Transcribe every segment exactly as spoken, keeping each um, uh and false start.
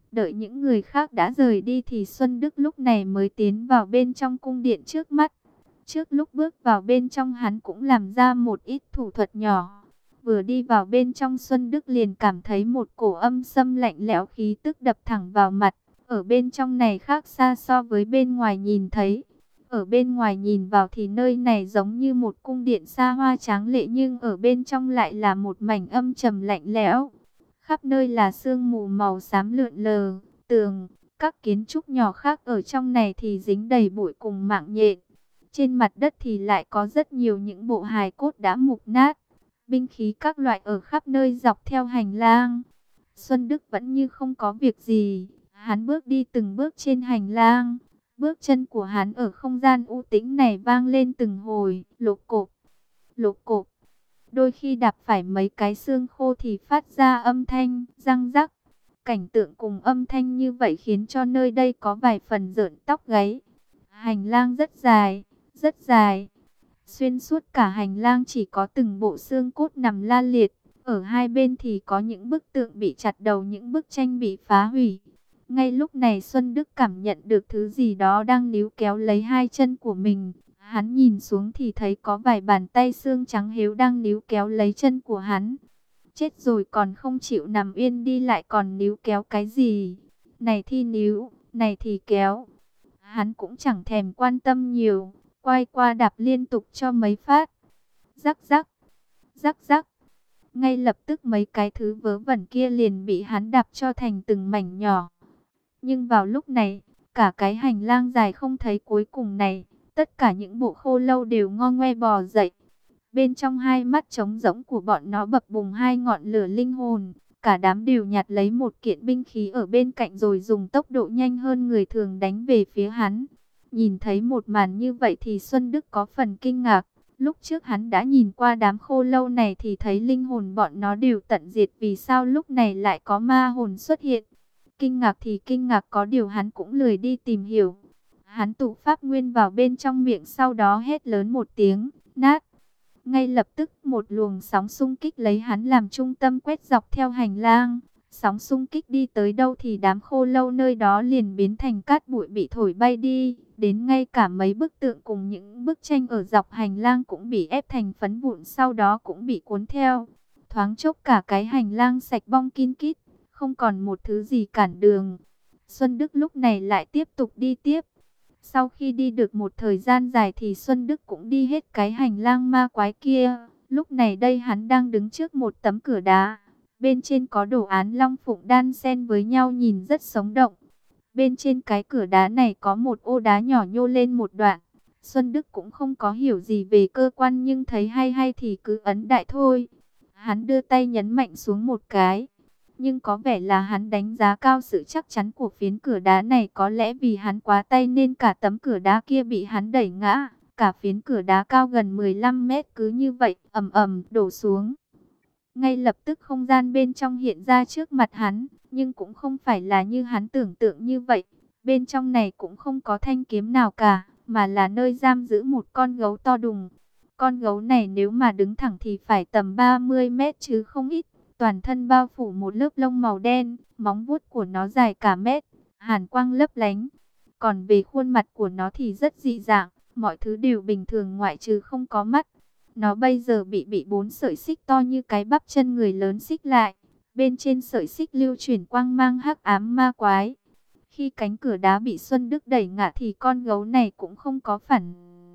Đợi những người khác đã rời đi thì Xuân Đức lúc này mới tiến vào bên trong cung điện trước mắt. Trước lúc bước vào bên trong hắn cũng làm ra một ít thủ thuật nhỏ. Vừa đi vào bên trong Xuân Đức liền cảm thấy một cổ âm xâm lạnh lẽo khí tức đập thẳng vào mặt. Ở bên trong này khác xa so với bên ngoài nhìn thấy. Ở bên ngoài nhìn vào thì nơi này giống như một cung điện xa hoa tráng lệ, nhưng ở bên trong lại là một mảnh âm trầm lạnh lẽo. Khắp nơi là sương mù màu xám lượn lờ, tường, các kiến trúc nhỏ khác ở trong này thì dính đầy bụi cùng mạng nhện. Trên mặt đất thì lại có rất nhiều những bộ hài cốt đã mục nát, binh khí các loại ở khắp nơi dọc theo hành lang. Xuân Đức vẫn như không có việc gì, hắn bước đi từng bước trên hành lang. Bước chân của hắn ở không gian u tĩnh này vang lên từng hồi, lộp cộp, lộp cộp. Đôi khi đạp phải mấy cái xương khô thì phát ra âm thanh răng rắc. Cảnh tượng cùng âm thanh như vậy khiến cho nơi đây có vài phần rợn tóc gáy. Hành lang rất dài, rất dài. Xuyên suốt cả hành lang chỉ có từng bộ xương cốt nằm la liệt. Ở hai bên thì có những bức tượng bị chặt đầu, những bức tranh bị phá hủy. Ngay lúc này Xuân Đức cảm nhận được thứ gì đó đang níu kéo lấy hai chân của mình. Hắn nhìn xuống thì thấy có vài bàn tay xương trắng hiếu đang níu kéo lấy chân của hắn. Chết rồi còn không chịu nằm yên đi lại còn níu kéo cái gì? Này thì níu, này thì kéo. Hắn cũng chẳng thèm quan tâm nhiều, quay qua đạp liên tục cho mấy phát. Rắc rắc, rắc rắc. Ngay lập tức mấy cái thứ vớ vẩn kia liền bị hắn đạp cho thành từng mảnh nhỏ. Nhưng vào lúc này, cả cái hành lang dài không thấy cuối cùng này, tất cả những bộ khô lâu đều ngo ngoe bò dậy. Bên trong hai mắt trống rỗng của bọn nó bập bùng hai ngọn lửa linh hồn. Cả đám đều nhặt lấy một kiện binh khí ở bên cạnh rồi dùng tốc độ nhanh hơn người thường đánh về phía hắn. Nhìn thấy một màn như vậy thì Xuân Đức có phần kinh ngạc. Lúc trước hắn đã nhìn qua đám khô lâu này thì thấy linh hồn bọn nó đều tận diệt, vì sao lúc này lại có ma hồn xuất hiện. Kinh ngạc thì kinh ngạc, có điều hắn cũng lười đi tìm hiểu. Hắn tụ pháp nguyên vào bên trong miệng, sau đó hét lớn một tiếng, nát. Ngay lập tức một luồng sóng xung kích lấy hắn làm trung tâm quét dọc theo hành lang. Sóng xung kích đi tới đâu thì đám khô lâu nơi đó liền biến thành cát bụi bị thổi bay đi. Đến ngay cả mấy bức tượng cùng những bức tranh ở dọc hành lang cũng bị ép thành phấn vụn, sau đó cũng bị cuốn theo. Thoáng chốc cả cái hành lang sạch bong kín kít, không còn một thứ gì cản đường. Xuân Đức lúc này lại tiếp tục đi tiếp. Sau khi đi được một thời gian dài thì Xuân Đức cũng đi hết cái hành lang ma quái kia. Lúc này đây hắn đang đứng trước một tấm cửa đá. Bên trên có đồ án long phụng đan xen với nhau nhìn rất sống động. Bên trên cái cửa đá này có một ô đá nhỏ nhô lên một đoạn. Xuân Đức cũng không có hiểu gì về cơ quan nhưng thấy hay hay thì cứ ấn đại thôi. Hắn đưa tay nhấn mạnh xuống một cái. Nhưng có vẻ là hắn đánh giá cao sự chắc chắn của phiến cửa đá này, có lẽ vì hắn quá tay nên cả tấm cửa đá kia bị hắn đẩy ngã. Cả phiến cửa đá cao gần mười lăm mét cứ như vậy ầm ầm đổ xuống. Ngay lập tức không gian bên trong hiện ra trước mặt hắn, nhưng cũng không phải là như hắn tưởng tượng như vậy. Bên trong này cũng không có thanh kiếm nào cả, mà là nơi giam giữ một con gấu to đùng. Con gấu này nếu mà đứng thẳng thì phải tầm ba mươi mét chứ không ít. Toàn thân bao phủ một lớp lông màu đen, móng vuốt của nó dài cả mét, hàn quang lấp lánh. Còn về khuôn mặt của nó thì rất dị dạng, mọi thứ đều bình thường ngoại trừ không có mắt. Nó bây giờ bị bị bốn sợi xích to như cái bắp chân người lớn xích lại. Bên trên sợi xích lưu chuyển quang mang hắc ám ma quái. Khi cánh cửa đá bị Xuân Đức đẩy ngã thì con gấu này cũng không có phản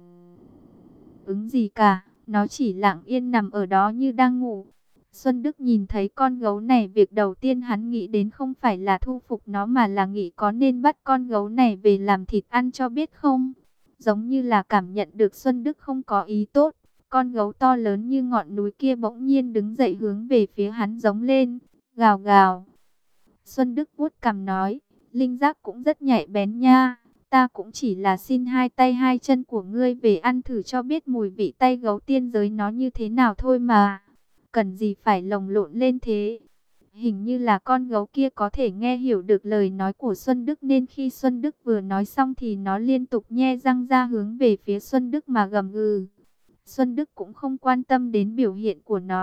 ứng gì cả. Nó chỉ lặng yên nằm ở đó như đang ngủ. Xuân Đức nhìn thấy con gấu này, việc đầu tiên hắn nghĩ đến không phải là thu phục nó mà là nghĩ có nên bắt con gấu này về làm thịt ăn cho biết không. Giống như là cảm nhận được Xuân Đức không có ý tốt. Con gấu to lớn như ngọn núi kia bỗng nhiên đứng dậy hướng về phía hắn giống lên, gào gào. Xuân Đức vuốt cằm nói, linh giác cũng rất nhạy bén nha. Ta cũng chỉ là xin hai tay hai chân của ngươi về ăn thử cho biết mùi vị tay gấu tiên giới nó như thế nào thôi mà. Cần gì phải lồng lộn lên thế. Hình như là con gấu kia có thể nghe hiểu được lời nói của Xuân Đức, nên khi Xuân Đức vừa nói xong thì nó liên tục nhe răng ra hướng về phía Xuân Đức mà gầm gừ. Xuân Đức cũng không quan tâm đến biểu hiện của nó.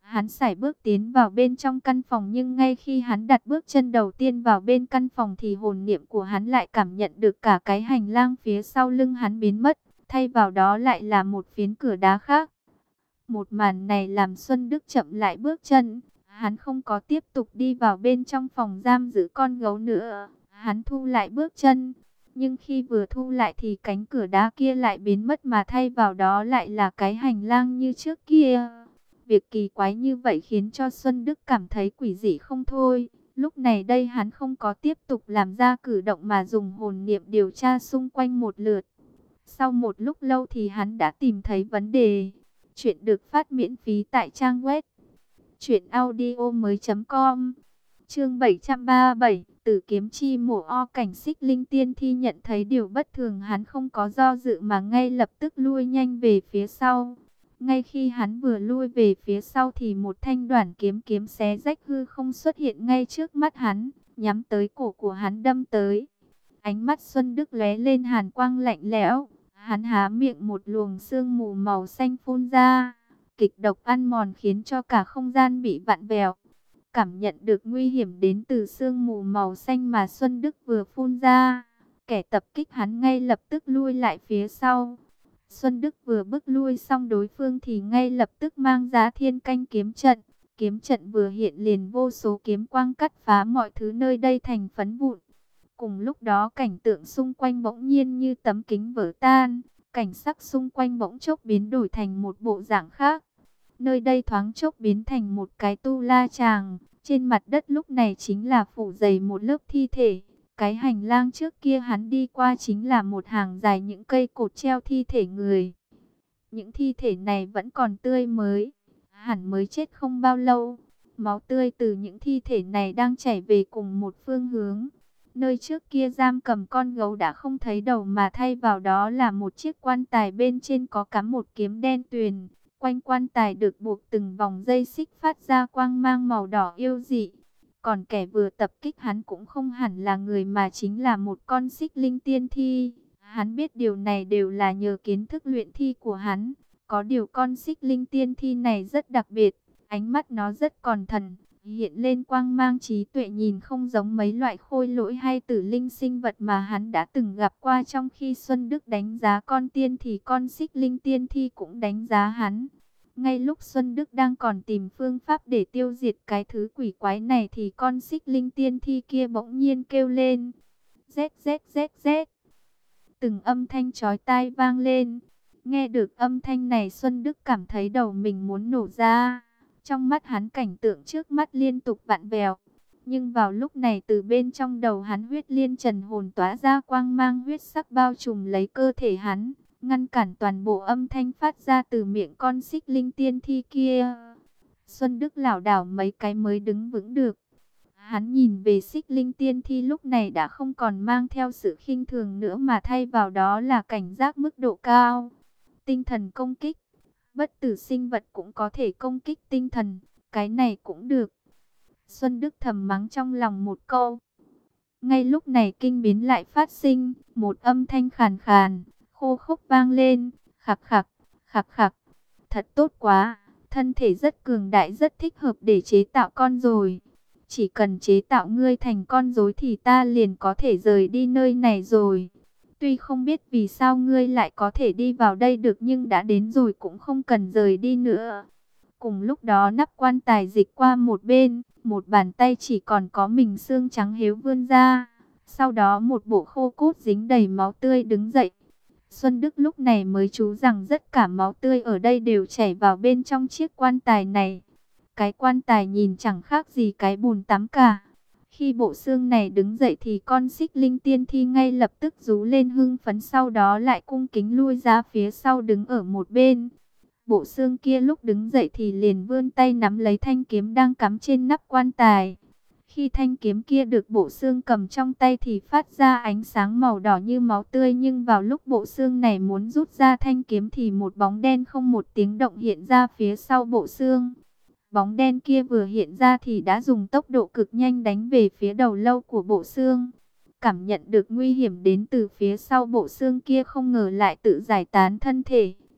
Hắn sải bước tiến vào bên trong căn phòng, nhưng ngay khi hắn đặt bước chân đầu tiên vào bên căn phòng thì hồn niệm của hắn lại cảm nhận được cả cái hành lang phía sau lưng hắn biến mất, thay vào đó lại là một phiến cửa đá khác. Một màn này làm Xuân Đức chậm lại bước chân, hắn không có tiếp tục đi vào bên trong phòng giam giữ con gấu nữa, hắn thu lại bước chân. Nhưng khi vừa thu lại thì cánh cửa đá kia lại biến mất, mà thay vào đó lại là cái hành lang như trước kia. Việc kỳ quái như vậy khiến cho Xuân Đức cảm thấy quỷ dị không thôi. Lúc này đây hắn không có tiếp tục làm ra cử động mà dùng hồn niệm điều tra xung quanh một lượt. Sau một lúc lâu thì hắn đã tìm thấy vấn đề. Chuyện được phát miễn phí tại trang web truyện audio mới chấm com. Chương bảy trăm ba mươi bảy, Tử kiếm chi mổ o. Cảnh Xích Linh Tiên Thi nhận thấy điều bất thường, hắn không có do dự mà ngay lập tức lui nhanh về phía sau. Ngay khi hắn vừa lui về phía sau thì một thanh đoản kiếm kiếm xé rách hư không xuất hiện ngay trước mắt hắn, nhắm tới cổ của hắn đâm tới. Ánh mắt Xuân Đức lóe lên hàn quang lạnh lẽo, hắn há miệng, một luồng sương mù màu xanh phun ra, kịch độc ăn mòn khiến cho cả không gian bị vặn vẹo. Cảm nhận được nguy hiểm đến từ sương mù màu xanh mà Xuân Đức vừa phun ra, kẻ tập kích hắn ngay lập tức lui lại phía sau. Xuân Đức vừa bước lui xong đối phương thì ngay lập tức mang ra thiên canh kiếm trận. Kiếm trận vừa hiện liền vô số kiếm quang cắt phá mọi thứ nơi đây thành phấn vụn. Cùng lúc đó cảnh tượng xung quanh bỗng nhiên như tấm kính vỡ tan, cảnh sắc xung quanh bỗng chốc biến đổi thành một bộ dạng khác. Nơi đây thoáng chốc biến thành một cái tu la tràng, trên mặt đất lúc này chính là phủ dày một lớp thi thể. Cái hành lang trước kia hắn đi qua chính là một hàng dài những cây cột treo thi thể người. Những thi thể này vẫn còn tươi mới, hẳn mới chết không bao lâu. Máu tươi từ những thi thể này đang chảy về cùng một phương hướng. Nơi trước kia giam cầm con gấu đã không thấy đầu, mà thay vào đó là một chiếc quan tài bên trên có cắm một kiếm đen tuyền. Quanh quan tài được buộc từng vòng dây xích phát ra quang mang màu đỏ yêu dị. Còn kẻ vừa tập kích hắn cũng không hẳn là người mà chính là một con xích linh tiên thi. Hắn biết điều này đều là nhờ kiến thức luyện thi của hắn. Có điều con xích linh tiên thi này rất đặc biệt, ánh mắt nó rất còn thần, hiện lên quang mang trí tuệ, nhìn không giống mấy loại khôi lỗi hay tử linh sinh vật mà hắn đã từng gặp qua. Trong khi Xuân Đức đánh giá con tiên thì con xích linh tiên thi cũng đánh giá hắn. Ngay lúc Xuân Đức đang còn tìm phương pháp để tiêu diệt cái thứ quỷ quái này thì con xích linh tiên thi kia bỗng nhiên kêu lên. Rét rét rét rét. Từng âm thanh chói tai vang lên. Nghe được âm thanh này Xuân Đức cảm thấy đầu mình muốn nổ ra. Trong mắt hắn cảnh tượng trước mắt liên tục vặn vẹo. Nhưng vào lúc này từ bên trong đầu hắn huyết liên trần hồn tỏa ra quang mang huyết sắc bao trùm lấy cơ thể hắn, ngăn cản toàn bộ âm thanh phát ra từ miệng con xích linh tiên thi kia. Xuân Đức lảo đảo mấy cái mới đứng vững được. Hắn nhìn về xích linh tiên thi lúc này đã không còn mang theo sự khinh thường nữa, mà thay vào đó là cảnh giác mức độ cao. Tinh thần công kích. Bất tử sinh vật cũng có thể công kích tinh thần, cái này cũng được. Xuân Đức thầm mắng trong lòng một câu. Ngay lúc này kinh biến lại phát sinh, một âm thanh khàn khàn, khô khốc vang lên, khạc khạc, khạc khạc. Thật tốt quá, thân thể rất cường đại, rất thích hợp để chế tạo con rồi. Chỉ cần chế tạo ngươi thành con rối thì ta liền có thể rời đi nơi này rồi. Tuy không biết vì sao ngươi lại có thể đi vào đây được, nhưng đã đến rồi cũng không cần rời đi nữa. Cùng lúc đó nắp quan tài dịch qua một bên, một bàn tay chỉ còn có mình xương trắng héo vươn ra. Sau đó một bộ khô cốt dính đầy máu tươi đứng dậy. Xuân Đức lúc này mới chú rằng tất cả máu tươi ở đây đều chảy vào bên trong chiếc quan tài này. Cái quan tài nhìn chẳng khác gì cái bồn tắm cả. Khi bộ xương này đứng dậy thì con xích linh tiên thi ngay lập tức rú lên hưng phấn, sau đó lại cung kính lui ra phía sau đứng ở một bên. Bộ xương kia lúc đứng dậy thì liền vươn tay nắm lấy thanh kiếm đang cắm trên nắp quan tài. Khi thanh kiếm kia được bộ xương cầm trong tay thì phát ra ánh sáng màu đỏ như máu tươi, nhưng vào lúc bộ xương này muốn rút ra thanh kiếm thì một bóng đen không một tiếng động hiện ra phía sau bộ xương. Bóng đen kia vừa hiện ra thì đã dùng tốc độ cực nhanh đánh về phía đầu lâu của bộ xương. Cảm nhận được nguy hiểm đến từ phía sau, bộ xương kia không ngờ lại tự giải tán thân thể,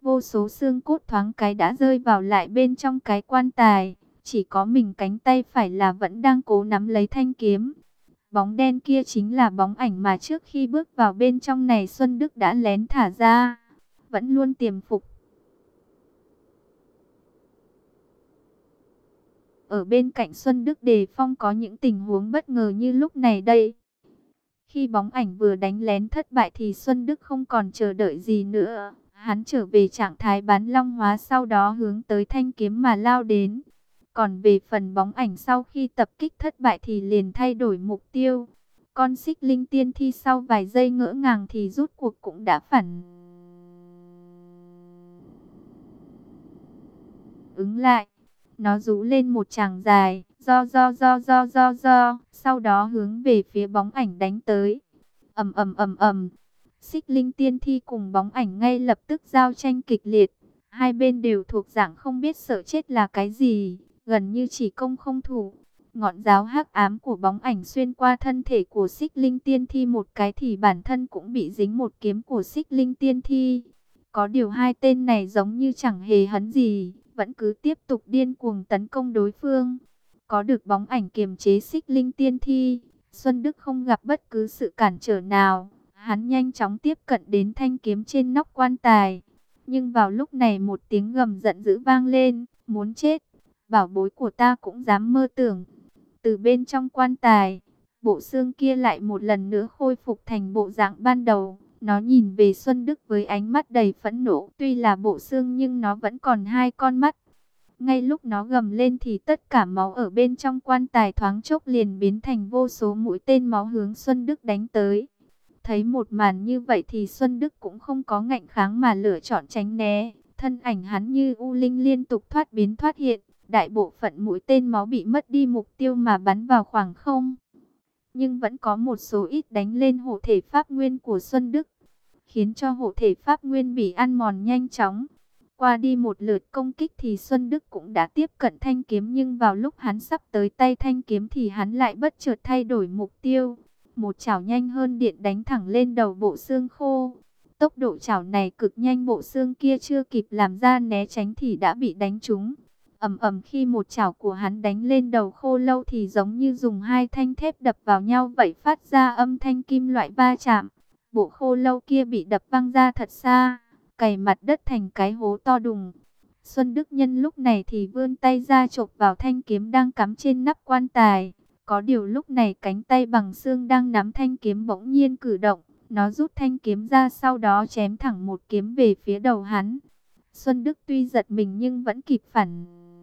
Vô số xương cốt thoáng cái đã rơi vào lại bên trong cái quan tài. Chỉ có mình cánh tay phải là vẫn đang cố nắm lấy thanh kiếm. Bóng đen kia chính là bóng ảnh mà trước khi bước vào bên trong này Xuân Đức đã lén thả ra. Vẫn luôn tiềm phục. Ở bên cạnh Xuân Đức đề phòng có những tình huống bất ngờ như lúc này đây. Khi bóng ảnh vừa đánh lén thất bại thì Xuân Đức không còn chờ đợi gì nữa. Hắn trở về trạng thái bán long hóa, sau đó hướng tới thanh kiếm mà lao đến. Còn về phần bóng ảnh sau khi tập kích thất bại thì liền thay đổi mục tiêu. Con xích linh tiên thi sau vài giây ngỡ ngàng thì rút cuộc cũng đã phản ứng lại. Nó rú lên một tràng dài, do do do do do do, sau đó hướng về phía bóng ảnh đánh tới. Ầm ầm ầm ầm. Xích linh tiên thi cùng bóng ảnh ngay lập tức giao tranh kịch liệt. Hai bên đều thuộc dạng không biết sợ chết là cái gì, gần như chỉ công không thủ. Ngọn giáo hắc ám của bóng ảnh xuyên qua thân thể của xích linh tiên thi một cái thì bản thân cũng bị dính một kiếm của xích linh tiên thi. Có điều hai tên này giống như chẳng hề hấn gì, vẫn cứ tiếp tục điên cuồng tấn công đối phương. Có được bóng ảnh kiềm chế xích linh tiên thi, Xuân Đức không gặp bất cứ sự cản trở nào. Hắn nhanh chóng tiếp cận đến thanh kiếm trên nóc quan tài. Nhưng vào lúc này một tiếng gầm giận dữ vang lên, muốn chết, bảo bối của ta cũng dám mơ tưởng. Từ bên trong quan tài, bộ xương kia lại một lần nữa khôi phục thành bộ dạng ban đầu. Nó nhìn về Xuân Đức với ánh mắt đầy phẫn nộ. Tuy là bộ xương nhưng nó vẫn còn hai con mắt. Ngay lúc nó gầm lên thì tất cả máu ở bên trong quan tài thoáng chốc liền biến thành vô số mũi tên máu hướng Xuân Đức đánh tới. Thấy một màn như vậy thì Xuân Đức cũng không có ngạnh kháng mà lựa chọn tránh né. Thân ảnh hắn như u linh liên tục thoát biến thoát hiện. Đại bộ phận mũi tên máu bị mất đi mục tiêu mà bắn vào khoảng không. Nhưng vẫn có một số ít đánh lên hộ thể pháp nguyên của Xuân Đức, khiến cho hộ thể pháp nguyên bị ăn mòn nhanh chóng. Qua đi một lượt công kích thì Xuân Đức cũng đã tiếp cận thanh kiếm, nhưng vào lúc hắn sắp tới tay thanh kiếm thì hắn lại bất chợt thay đổi mục tiêu. Một chảo nhanh hơn điện đánh thẳng lên đầu bộ xương khô. Tốc độ chảo này cực nhanh, bộ xương kia chưa kịp làm ra né tránh thì đã bị đánh trúng. Ầm ầm, khi một chảo của hắn đánh lên đầu khô lâu thì giống như dùng hai thanh thép đập vào nhau vậy, phát ra âm thanh kim loại va chạm. Bộ khô lâu kia bị đập văng ra thật xa, cày mặt đất thành cái hố to đùng. Xuân Đức nhân lúc này thì vươn tay ra chộp vào thanh kiếm đang cắm trên nắp quan tài. Có điều lúc này cánh tay bằng xương đang nắm thanh kiếm bỗng nhiên cử động. Nó rút thanh kiếm ra, sau đó chém thẳng một kiếm về phía đầu hắn. Xuân Đức tuy giật mình nhưng vẫn kịp phản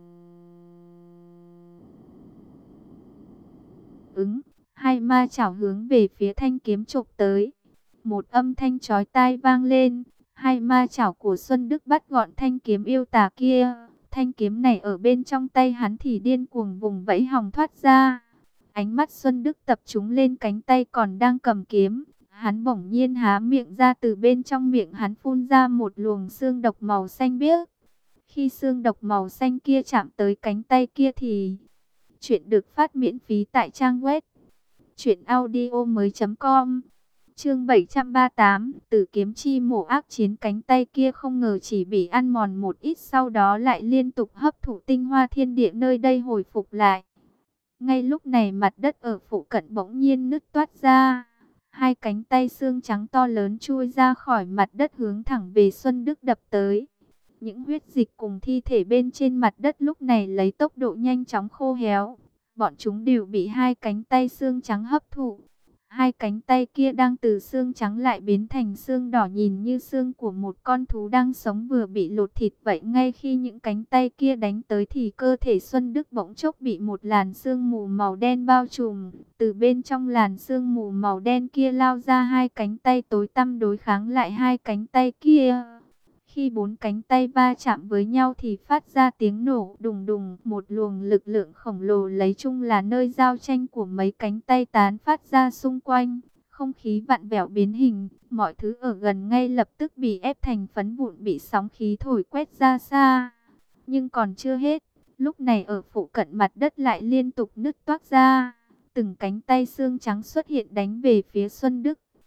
ứng. Hai ma chảo hướng về phía thanh kiếm chộp tới. Một âm thanh chói tai vang lên. Hai ma chảo của Xuân Đức bắt gọn thanh kiếm yêu tà kia. Thanh kiếm này ở bên trong tay hắn thì điên cuồng vùng vẫy hòng thoát ra. Ánh mắt Xuân Đức tập trung lên cánh tay còn đang cầm kiếm. Hắn bỗng nhiên há miệng ra, từ bên trong miệng hắn phun ra một luồng xương độc màu xanh biếc. Khi xương độc màu xanh kia chạm tới cánh tay kia thì... Chuyện được phát miễn phí tại trang web truyện audio mới chấm com. Chương bảy trăm ba mươi tám, Tử kiếm chi mổ ác chiến. Cánh tay kia không ngờ chỉ bị ăn mòn một ít, sau đó lại liên tục hấp thụ tinh hoa thiên địa nơi đây hồi phục lại. Ngay lúc này mặt đất ở phụ cận bỗng nhiên nứt toát ra. Hai cánh tay xương trắng to lớn chui ra khỏi mặt đất hướng thẳng về Xuân Đức đập tới. Những huyết dịch cùng thi thể bên trên mặt đất lúc này lấy tốc độ nhanh chóng khô héo. Bọn chúng đều bị hai cánh tay xương trắng hấp thụ. Hai cánh tay kia đang từ xương trắng lại biến thành xương đỏ, nhìn như xương của một con thú đang sống vừa bị lột thịt vậy. Ngay khi những cánh tay kia đánh tới thì cơ thể Xuân Đức bỗng chốc bị một làn sương mù màu đen bao trùm. Từ bên trong làn sương mù màu đen kia lao ra hai cánh tay tối tăm đối kháng lại hai cánh tay kia. Khi bốn cánh tay va chạm với nhau thì phát ra tiếng nổ đùng đùng. Một luồng lực lượng khổng lồ lấy chung là nơi giao tranh của mấy cánh tay tán phát ra xung quanh. Không khí vặn vẹo biến hình, mọi thứ ở gần ngay lập tức bị ép thành phấn vụn, bị sóng khí thổi quét ra xa. Nhưng còn chưa hết, lúc này ở phụ cận mặt đất lại liên tục nứt toác ra. Từng cánh tay xương trắng xuất hiện đánh về phía Xuân Đức.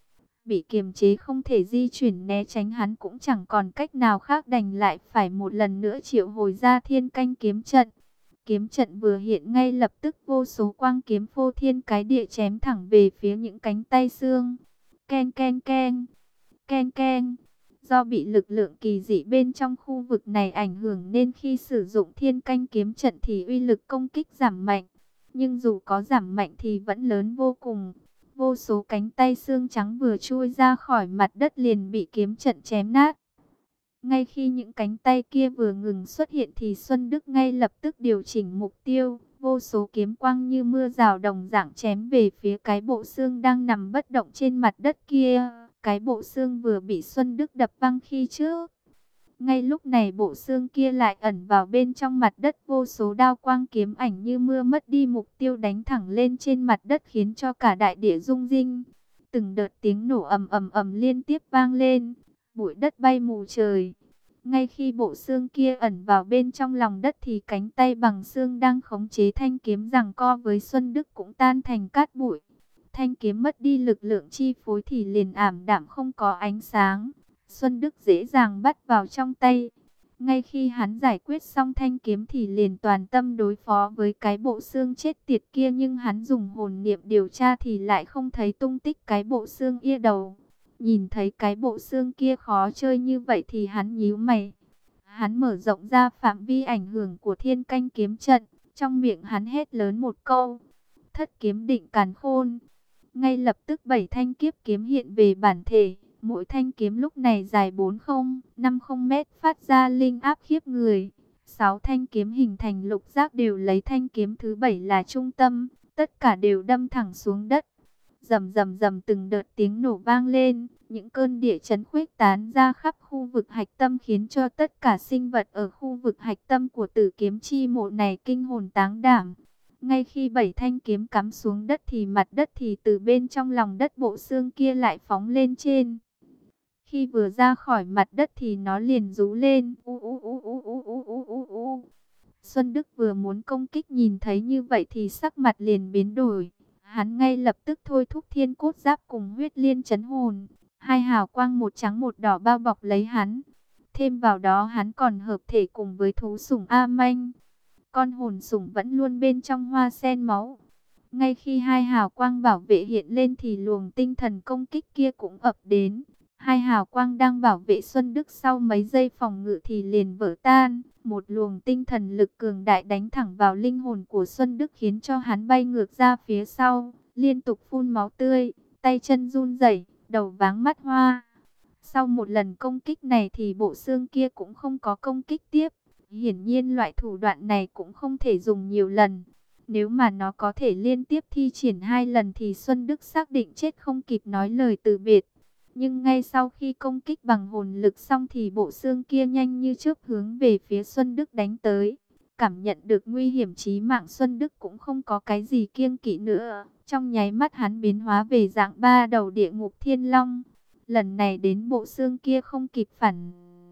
bị kiềm chế không thể di chuyển né tránh, hắn cũng chẳng còn cách nào khác, đành lại phải một lần nữa triệu hồi ra thiên canh kiếm trận. Kiếm trận vừa hiện, ngay lập tức vô số quang kiếm phô thiên cái địa chém thẳng về phía những cánh tay xương. Ken ken ken, ken ken. Do bị lực lượng kỳ dị bên trong khu vực này ảnh hưởng nên khi sử dụng thiên canh kiếm trận thì uy lực công kích giảm mạnh. Nhưng dù có giảm mạnh thì vẫn lớn vô cùng. Vô số cánh tay xương trắng vừa chui ra khỏi mặt đất liền bị kiếm trận chém nát. Ngay khi những cánh tay kia vừa ngừng xuất hiện thì Xuân Đức ngay lập tức điều chỉnh mục tiêu. Vô số kiếm quang như mưa rào đồng dạng chém về phía cái bộ xương đang nằm bất động trên mặt đất kia. Cái bộ xương vừa bị Xuân Đức đập văng khi trước. Ngay lúc này bộ xương kia lại ẩn vào bên trong mặt đất, vô số đao quang kiếm ảnh như mưa mất đi mục tiêu đánh thẳng lên trên mặt đất khiến cho cả đại địa rung rinh. Từng đợt tiếng nổ ầm ầm ầm liên tiếp vang lên, bụi đất bay mù trời. Ngay khi bộ xương kia ẩn vào bên trong lòng đất thì cánh tay bằng xương đang khống chế thanh kiếm giằng co với Xuân Đức cũng tan thành cát bụi. Thanh kiếm mất đi lực lượng chi phối thì liền ảm đạm không có ánh sáng. Xuân Đức dễ dàng bắt vào trong tay. Ngay khi hắn giải quyết xong thanh kiếm thì liền toàn tâm đối phó với cái bộ xương chết tiệt kia, nhưng hắn dùng hồn niệm điều tra thì lại không thấy tung tích cái bộ xương ia đầu. Nhìn thấy cái bộ xương kia khó chơi như vậy thì hắn nhíu mày. Hắn mở rộng ra phạm vi ảnh hưởng của thiên canh kiếm trận, trong miệng hắn hét lớn một câu: Thất kiếm định càn khôn. Ngay lập tức bảy thanh kiếp kiếm hiện về bản thể. Mỗi thanh kiếm lúc này dài bốn không năm không mét, phát ra linh áp khiếp người. Sáu thanh kiếm hình thành lục giác đều lấy thanh kiếm thứ bảy là trung tâm, tất cả đều đâm thẳng xuống đất. Rầm rầm rầm từng đợt tiếng nổ vang lên, những cơn địa chấn khuếch tán ra khắp khu vực hạch tâm khiến cho tất cả sinh vật ở khu vực hạch tâm của Tử Kiếm Chi Mộ này kinh hồn táng đảm. Ngay khi bảy thanh kiếm cắm xuống đất thì mặt đất thì từ bên trong lòng đất bộ xương kia lại phóng lên trên. Khi vừa ra khỏi mặt đất thì nó liền rú lên. U, u, u, u, u, u, u, u, u. Xuân Đức vừa muốn công kích, nhìn thấy như vậy thì sắc mặt liền biến đổi. Hắn ngay lập tức thôi thúc thiên cốt giáp cùng huyết liên chấn hồn. Hai hào quang một trắng một đỏ bao bọc lấy hắn. Thêm vào đó hắn còn hợp thể cùng với thú sủng A Manh. Con hồn sủng vẫn luôn bên trong hoa sen máu. Ngay khi hai hào quang bảo vệ hiện lên thì luồng tinh thần công kích kia cũng ập đến. Hai hào quang đang bảo vệ Xuân Đức sau mấy giây phòng ngự thì liền vỡ tan. Một luồng tinh thần lực cường đại đánh thẳng vào linh hồn của Xuân Đức khiến cho hắn bay ngược ra phía sau, liên tục phun máu tươi, tay chân run rẩy, đầu váng mắt hoa. Sau một lần công kích này thì bộ xương kia cũng không có công kích tiếp. Hiển nhiên loại thủ đoạn này cũng không thể dùng nhiều lần. Nếu mà nó có thể liên tiếp thi triển hai lần thì Xuân Đức xác định chết không kịp nói lời từ biệt. Nhưng ngay sau khi công kích bằng hồn lực xong thì bộ xương kia nhanh như chớp hướng về phía Xuân Đức đánh tới. Cảm nhận được nguy hiểm chí mạng, Xuân Đức cũng không có cái gì kiêng kỵ nữa. Trong nháy mắt hắn biến hóa về dạng ba đầu địa ngục thiên long. Lần này đến bộ xương kia không kịp phản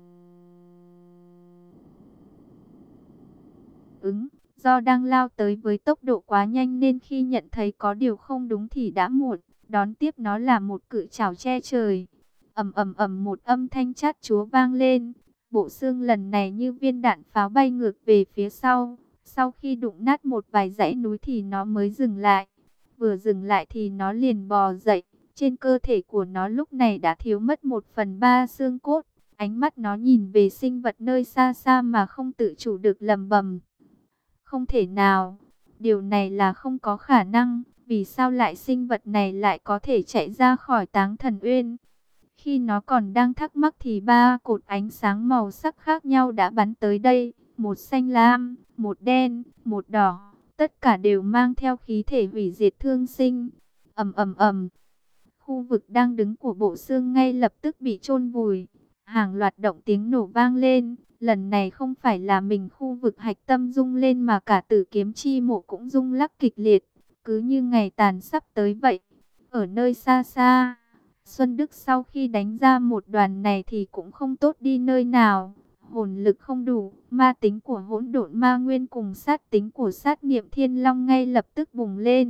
ứng. Do đang lao tới với tốc độ quá nhanh nên khi nhận thấy có điều không đúng thì đã muộn. Đón tiếp nó là một cự trảo che trời. Ầm ầm ầm, một âm thanh chát chúa vang lên. Bộ xương lần này như viên đạn pháo bay ngược về phía sau. Sau khi đụng nát một vài dãy núi thì nó mới dừng lại. Vừa dừng lại thì nó liền bò dậy. Trên cơ thể của nó lúc này đã thiếu mất một phần ba xương cốt. Ánh mắt nó nhìn về sinh vật nơi xa xa mà không tự chủ được lẩm bẩm: không thể nào, điều này là không có khả năng. Vì sao lại sinh vật này lại có thể chạy ra khỏi Táng Thần Uyên? Khi nó còn đang thắc mắc thì ba cột ánh sáng màu sắc khác nhau đã bắn tới đây. Một xanh lam, một đen, một đỏ. Tất cả đều mang theo khí thể hủy diệt thương sinh. Ầm ầm ầm. Khu vực đang đứng của bộ xương ngay lập tức bị chôn vùi. Hàng loạt động tiếng nổ vang lên. Lần này không phải là mình khu vực hạch tâm rung lên mà cả Tử Kiếm Chi Mộ cũng rung lắc kịch liệt. Cứ như ngày tàn sắp tới vậy. Ở nơi xa xa, Xuân Đức sau khi đánh ra một đoàn này thì cũng không tốt đi nơi nào. Hồn lực không đủ, ma tính của hỗn độn ma nguyên cùng sát tính của sát niệm thiên long ngay lập tức bùng lên.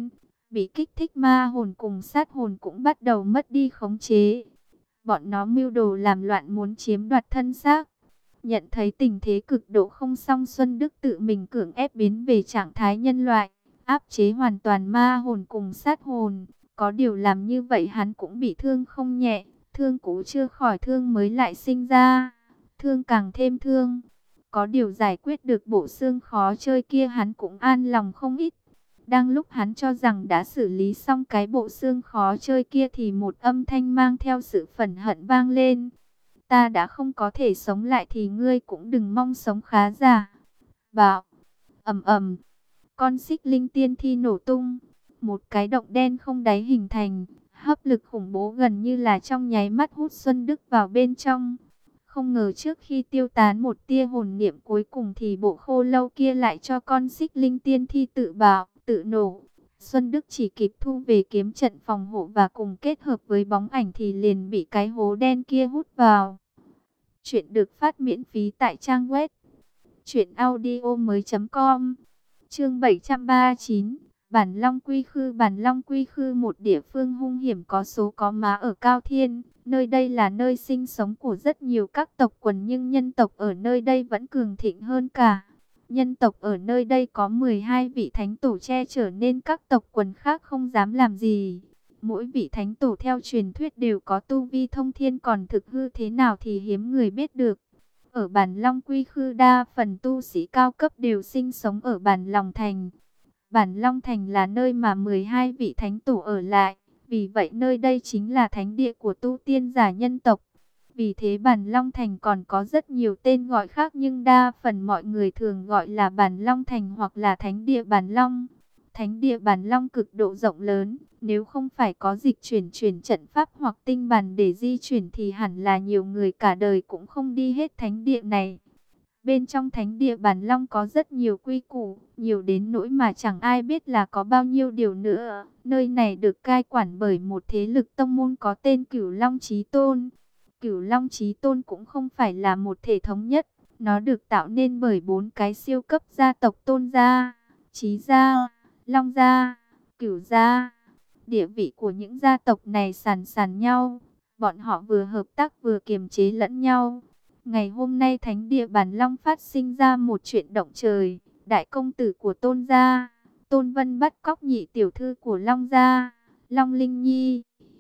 Bị kích thích ma hồn cùng sát hồn cũng bắt đầu mất đi khống chế. Bọn nó mưu đồ làm loạn muốn chiếm đoạt thân xác. Nhận thấy tình thế cực độ không xong, Xuân Đức tự mình cưỡng ép biến về trạng thái nhân loại, áp chế hoàn toàn ma hồn cùng sát hồn. Có điều làm như vậy hắn cũng bị thương không nhẹ, thương cũ chưa khỏi thương mới lại sinh ra, thương càng thêm thương. Có điều giải quyết được bộ xương khó chơi kia hắn cũng an lòng không ít. Đang lúc hắn cho rằng đã xử lý xong cái bộ xương khó chơi kia thì một âm thanh mang theo sự phẫn hận vang lên. Ta đã không có thể sống lại thì ngươi cũng đừng mong sống khá giả. Bạo, ầm ầm, con xích linh tiên thi nổ tung. Một cái động đen không đáy hình thành, hấp lực khủng bố gần như là trong nháy mắt hút Xuân Đức vào bên trong. Không ngờ trước khi tiêu tán một tia hồn niệm cuối cùng thì bộ khô lâu kia lại cho con xích linh tiên thi tự bạo, tự nổ. Xuân Đức chỉ kịp thu về kiếm trận phòng hộ và cùng kết hợp với bóng ảnh thì liền bị cái hố đen kia hút vào. Chuyện được phát miễn phí tại trang web truyện audio mới chấm com. Chương bảy trăm ba mươi chín. Bản Long Quy Khư. Bản Long Quy Khư, một địa phương hung hiểm có số có má ở Cao Thiên. Nơi đây là nơi sinh sống của rất nhiều các tộc quần, nhưng nhân tộc ở nơi đây vẫn cường thịnh hơn cả. Nhân tộc ở nơi đây có mười hai vị thánh tổ che chở nên các tộc quần khác không dám làm gì. Mỗi vị thánh tổ theo truyền thuyết đều có tu vi thông thiên, còn thực hư thế nào thì hiếm người biết được. Ở Bản Long Quy Khư, đa phần tu sĩ cao cấp đều sinh sống ở Bản Long Thành. Bản Long Thành là nơi mà mười hai vị thánh tổ ở lại, vì vậy nơi đây chính là thánh địa của tu tiên giả nhân tộc. Vì thế Bản Long Thành còn có rất nhiều tên gọi khác, nhưng đa phần mọi người thường gọi là Bản Long Thành hoặc là Thánh địa Bản Long. Thánh địa Bản Long cực độ rộng lớn, nếu không phải có dịch chuyển chuyển trận pháp hoặc tinh bản để di chuyển thì hẳn là nhiều người cả đời cũng không đi hết thánh địa này. Bên trong thánh địa Bản Long có rất nhiều quy củ, nhiều đến nỗi mà chẳng ai biết là có bao nhiêu điều nữa. Nơi này được cai quản bởi một thế lực tông môn có tên Cửu Long Chí Tôn. Cửu Long Chí Tôn cũng không phải là một thể thống nhất, nó được tạo nên bởi bốn cái siêu cấp gia tộc: Tôn gia, Chí gia, Long gia, Cửu gia. Địa vị của những gia tộc này sàn sàn nhau, bọn họ vừa hợp tác vừa kiềm chế lẫn nhau. Ngày hôm nay thánh địa Bản Long phát sinh ra một chuyện động trời. Đại công tử của Tôn gia, Tôn Vân, bắt cóc nhị tiểu thư của Long gia, Long Linh Nhi.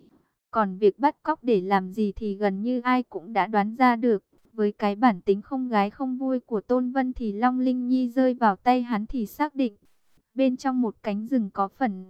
Còn việc bắt cóc để làm gì thì gần như ai cũng đã đoán ra được. Với cái bản tính không gái không vui của Tôn Vân thì Long Linh Nhi rơi vào tay hắn thì xác định. Bên trong một cánh rừng có phần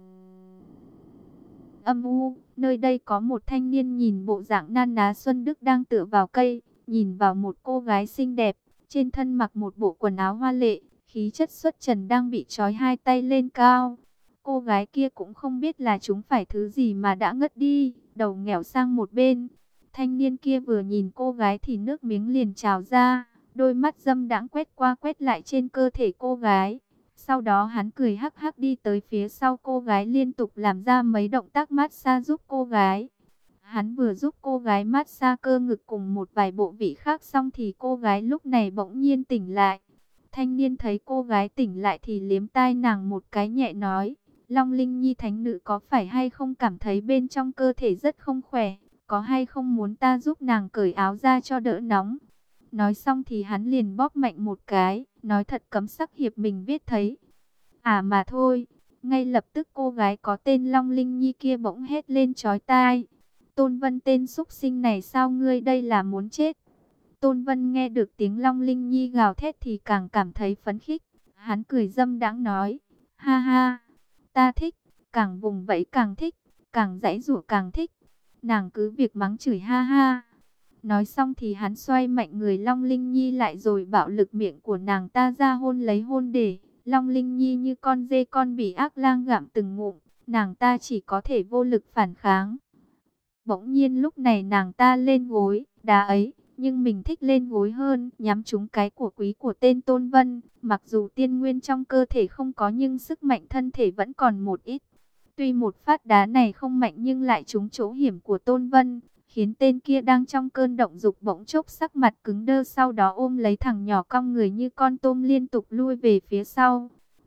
âm u, nơi đây có một thanh niên nhìn bộ dạng nan ná. Xuân Đức đang tựa vào cây, nhìn vào một cô gái xinh đẹp, trên thân mặc một bộ quần áo hoa lệ, khí chất xuất trần, đang bị trói hai tay lên cao. Cô gái kia cũng không biết là chúng phải thứ gì mà đã ngất đi, đầu nghẻo sang một bên. Thanh niên kia vừa nhìn cô gái thì nước miếng liền trào ra, đôi mắt dâm đãng quét qua quét lại trên cơ thể cô gái. Sau đó hắn cười hắc hắc đi tới phía sau cô gái, liên tục làm ra mấy động tác massage giúp cô gái. Hắn vừa giúp cô gái massage cơ ngực cùng một vài bộ vị khác xong thì cô gái lúc này bỗng nhiên tỉnh lại. Thanh niên thấy cô gái tỉnh lại thì liếm tai nàng một cái, nhẹ nói: Long Linh Nhi thánh nữ, có phải hay không cảm thấy bên trong cơ thể rất không khỏe? Có hay không muốn ta giúp nàng cởi áo ra cho đỡ nóng? Nói xong thì hắn liền bóp mạnh một cái, nói thật cấm sắc hiệp mình viết thấy. À mà thôi. Ngay lập tức cô gái có tên Long Linh Nhi kia bỗng hét lên chói tai: Tôn Vân, tên súc sinh này, sao ngươi đây là muốn chết? Tôn Vân nghe được tiếng Long Linh Nhi gào thét thì càng cảm thấy phấn khích. Hắn cười dâm đãng nói: Ha ha, ta thích, càng vùng vẫy càng thích, càng giãy giụa càng thích. Nàng cứ việc mắng chửi ha ha. Nói xong thì hắn xoay mạnh người Long Linh Nhi lại rồi bạo lực miệng của nàng ta ra hôn lấy hôn để. Long Linh Nhi như con dê con bị ác lang gặm từng ngụm, nàng ta chỉ có thể vô lực phản kháng. Bỗng nhiên lúc này nàng ta lên gối, đá ấy, nhưng mình thích lên gối hơn, nhắm trúng cái của quý của tên Tôn Vân. Mặc dù tiên nguyên trong cơ thể không có nhưng sức mạnh thân thể vẫn còn một ít. Tuy một phát đá này không mạnh nhưng lại trúng chỗ hiểm của Tôn Vân, khiến tên kia đang trong cơn động dục bỗng chốc sắc mặt cứng đơ, sau đó ôm lấy thằng nhỏ cong người như con tôm liên tục lui về phía sau.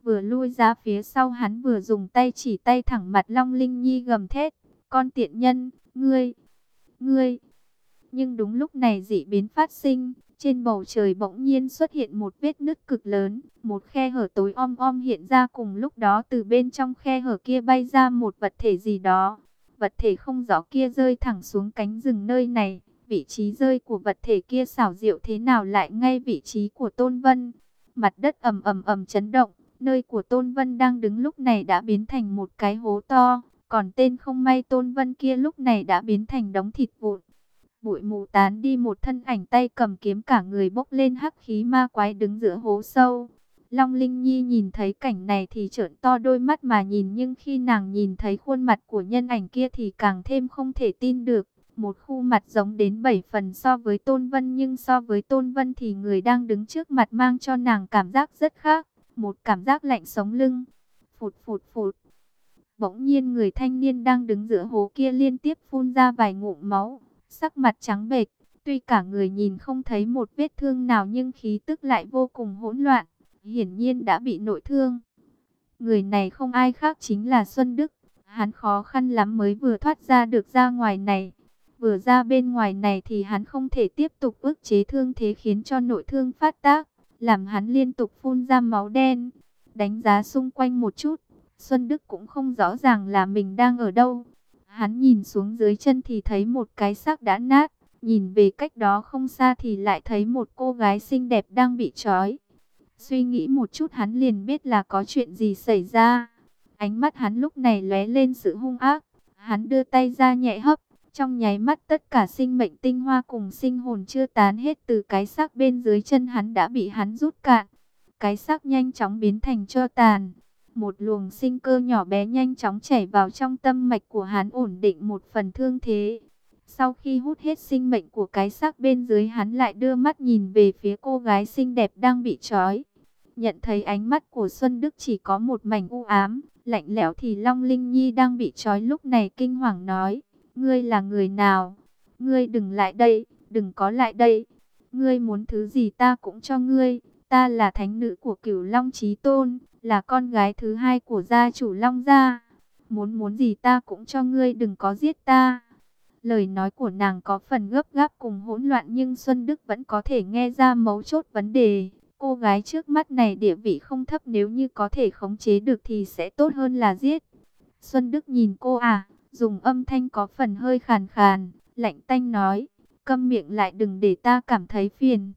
vừa lui ra phía sau hắn vừa dùng tay chỉ tay thẳng mặt Long Linh Nhi gầm thét, con tiện nhân, ngươi, ngươi. Nhưng đúng lúc này dị biến phát sinh, trên bầu trời bỗng nhiên xuất hiện một vết nứt cực lớn, một khe hở tối om om hiện ra, cùng lúc đó từ bên trong khe hở kia bay ra một vật thể gì đó. Vật thể không rõ kia rơi thẳng xuống cánh rừng nơi này, vị trí rơi của vật thể kia xảo diệu thế nào lại ngay vị trí của Tôn Vân. Mặt đất ầm ầm ầm chấn động, nơi của Tôn Vân đang đứng lúc này đã biến thành một cái hố to, còn tên không may Tôn Vân kia lúc này đã biến thành đống thịt vụn. Bụi mù tán đi, một thân ảnh tay cầm kiếm cả người bốc lên hắc khí ma quái đứng giữa hố sâu. Long Linh Nhi nhìn thấy cảnh này thì trợn to đôi mắt mà nhìn, nhưng khi nàng nhìn thấy khuôn mặt của nhân ảnh kia thì càng thêm không thể tin được. Một khuôn mặt giống đến bảy phần so với Tôn Vân, nhưng so với Tôn Vân thì người đang đứng trước mặt mang cho nàng cảm giác rất khác, một cảm giác lạnh sống lưng. Phụt phụt phụt. Bỗng nhiên người thanh niên đang đứng giữa hố kia liên tiếp phun ra vài ngụm máu, sắc mặt trắng bệch, tuy cả người nhìn không thấy một vết thương nào nhưng khí tức lại vô cùng hỗn loạn, hiển nhiên đã bị nội thương. Người này không ai khác chính là Xuân Đức, hắn khó khăn lắm mới vừa thoát ra được ra ngoài này. Vừa ra bên ngoài này thì hắn không thể tiếp tục ức chế thương thế khiến cho nội thương phát tác, làm hắn liên tục phun ra máu đen. Đánh giá xung quanh một chút, Xuân Đức cũng không rõ ràng là mình đang ở đâu. Hắn nhìn xuống dưới chân thì thấy một cái xác đã nát, nhìn về cách đó không xa thì lại thấy một cô gái xinh đẹp đang bị trói. Suy nghĩ một chút hắn liền biết là có chuyện gì xảy ra. Ánh mắt hắn lúc này lóe lên sự hung ác, hắn đưa tay ra nhẹ hấp, trong nháy mắt tất cả sinh mệnh tinh hoa cùng sinh hồn chưa tán hết từ cái xác bên dưới chân hắn đã bị hắn rút cạn. Cái xác nhanh chóng biến thành tro tàn. Một luồng sinh cơ nhỏ bé nhanh chóng chảy vào trong tâm mạch của hắn, ổn định một phần thương thế. Sau khi hút hết sinh mệnh của cái xác bên dưới, hắn lại đưa mắt nhìn về phía cô gái xinh đẹp đang bị trói. Nhận thấy ánh mắt của Xuân Đức chỉ có một mảnh u ám, lạnh lẽo thì Long Linh Nhi đang bị trói lúc này kinh hoàng nói, ngươi là người nào? Ngươi đừng lại đây, đừng có lại đây. Ngươi muốn thứ gì ta cũng cho ngươi. Ta là thánh nữ của Cửu Long Chí Tôn, là con gái thứ hai của gia chủ Long gia. Muốn muốn gì ta cũng cho ngươi, đừng có giết ta. Lời nói của nàng có phần gấp gáp cùng hỗn loạn, nhưng Xuân Đức vẫn có thể nghe ra mấu chốt vấn đề. Cô gái trước mắt này địa vị không thấp, nếu như có thể khống chế được thì sẽ tốt hơn là giết. Xuân Đức nhìn cô à, dùng âm thanh có phần hơi khàn khàn, lạnh tanh nói, câm miệng lại, đừng để ta cảm thấy phiền.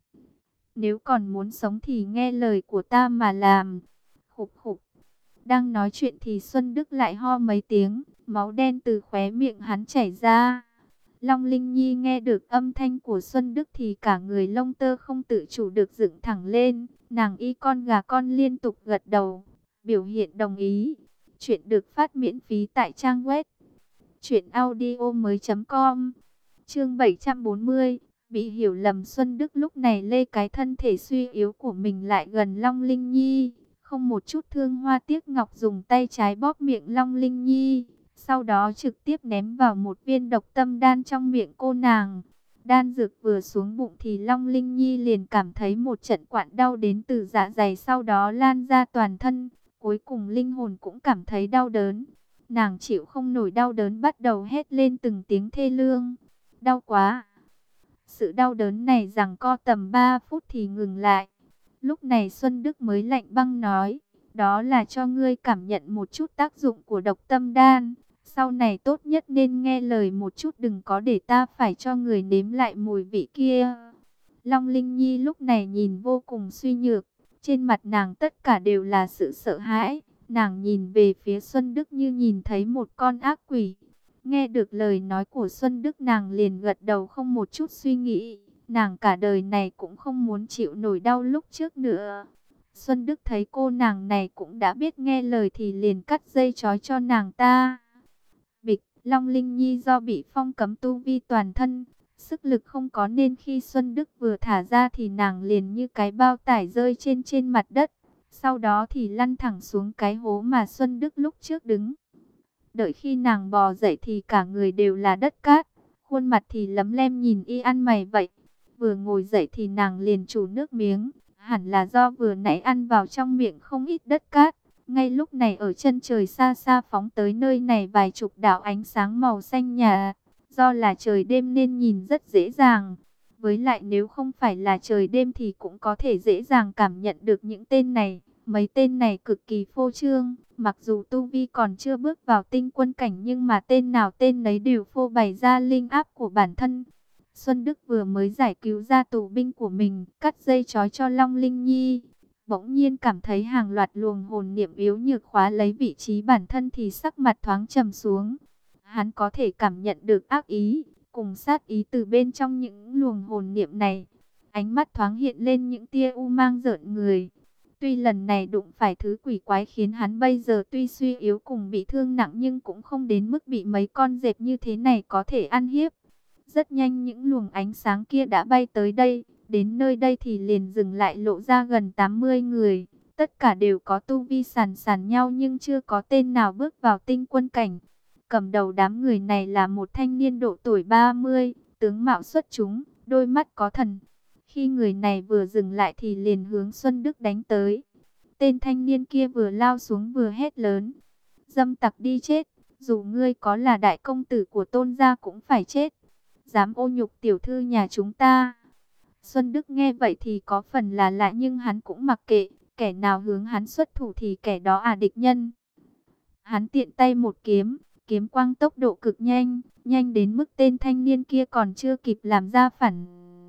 Nếu còn muốn sống thì nghe lời của ta mà làm. Khục khục. Đang nói chuyện thì Xuân Đức lại ho mấy tiếng, máu đen từ khóe miệng hắn chảy ra. Long Linh Nhi nghe được âm thanh của Xuân Đức thì cả người lông tơ không tự chủ được dựng thẳng lên. Nàng y con gà con liên tục gật đầu, biểu hiện đồng ý. Chuyện được phát miễn phí tại trang web truyện audio mới chấm com. Chương bảy trăm bốn mươi. Bị hiểu lầm. Xuân Đức lúc này lê cái thân thể suy yếu của mình lại gần Long Linh Nhi, không một chút thương hoa tiếc ngọc dùng tay trái bóp miệng Long Linh Nhi, sau đó trực tiếp ném vào một viên độc tâm đan trong miệng cô nàng. Đan dược vừa xuống bụng thì Long Linh Nhi liền cảm thấy một trận quặn đau đến từ dạ dày, sau đó lan ra toàn thân, cuối cùng linh hồn cũng cảm thấy đau đớn. Nàng chịu không nổi đau đớn, bắt đầu hét lên từng tiếng thê lương. Đau quá! Sự đau đớn này giằng co tầm ba phút thì ngừng lại. Lúc này Xuân Đức mới lạnh băng nói, đó là cho ngươi cảm nhận một chút tác dụng của độc tâm đan. Sau này tốt nhất nên nghe lời một chút, đừng có để ta phải cho người nếm lại mùi vị kia. Long Linh Nhi lúc này nhìn vô cùng suy nhược, trên mặt nàng tất cả đều là sự sợ hãi. Nàng nhìn về phía Xuân Đức như nhìn thấy một con ác quỷ. Nghe được lời nói của Xuân Đức nàng liền gật đầu không một chút suy nghĩ. Nàng cả đời này cũng không muốn chịu nổi đau lúc trước nữa. Xuân Đức thấy cô nàng này cũng đã biết nghe lời thì liền cắt dây trói cho nàng ta. Bịch, Long Linh Nhi do bị phong cấm tu vi toàn thân, sức lực không có nên khi Xuân Đức vừa thả ra thì nàng liền như cái bao tải rơi trên trên mặt đất. Sau đó thì lăn thẳng xuống cái hố mà Xuân Đức lúc trước đứng. Đợi khi nàng bò dậy thì cả người đều là đất cát, khuôn mặt thì lấm lem nhìn y ăn mày vậy. Vừa ngồi dậy thì nàng liền trù nước miếng, hẳn là do vừa nãy ăn vào trong miệng không ít đất cát. Ngay lúc này ở chân trời xa xa phóng tới nơi này vài chục đạo ánh sáng màu xanh nhà. Do là trời đêm nên nhìn rất dễ dàng. Với lại nếu không phải là trời đêm thì cũng có thể dễ dàng cảm nhận được những tên này. Mấy tên này cực kỳ phô trương. Mặc dù tu vi còn chưa bước vào tinh quân cảnh nhưng mà tên nào tên nấy đều phô bày ra linh áp của bản thân. Xuân Đức vừa mới giải cứu ra tù binh của mình, cắt dây trói cho Long Linh Nhi. Bỗng nhiên cảm thấy hàng loạt luồng hồn niệm yếu nhược khóa lấy vị trí bản thân thì sắc mặt thoáng trầm xuống. Hắn có thể cảm nhận được ác ý, cùng sát ý từ bên trong những luồng hồn niệm này. Ánh mắt thoáng hiện lên những tia u mang rợn người. Tuy lần này đụng phải thứ quỷ quái khiến hắn bây giờ tuy suy yếu cùng bị thương nặng nhưng cũng không đến mức bị mấy con dẹp như thế này có thể ăn hiếp. Rất nhanh những luồng ánh sáng kia đã bay tới đây. Đến nơi đây thì liền dừng lại lộ ra gần tám mươi người. Tất cả đều có tu vi sàn sàn nhau nhưng chưa có tên nào bước vào tinh quân cảnh. Cầm đầu đám người này là một thanh niên độ tuổi ba mươi, tướng mạo xuất chúng, đôi mắt có thần. Khi người này vừa dừng lại thì liền hướng Xuân Đức đánh tới. Tên thanh niên kia vừa lao xuống vừa hét lớn. Dâm tặc đi chết, dù ngươi có là đại công tử của Tôn gia cũng phải chết. Dám ô nhục tiểu thư nhà chúng ta. Xuân Đức nghe vậy thì có phần là lạ nhưng hắn cũng mặc kệ. Kẻ nào hướng hắn xuất thủ thì kẻ đó à địch nhân. Hắn tiện tay một kiếm. Kiếm quang tốc độ cực nhanh. Nhanh đến mức tên thanh niên kia còn chưa kịp làm ra phản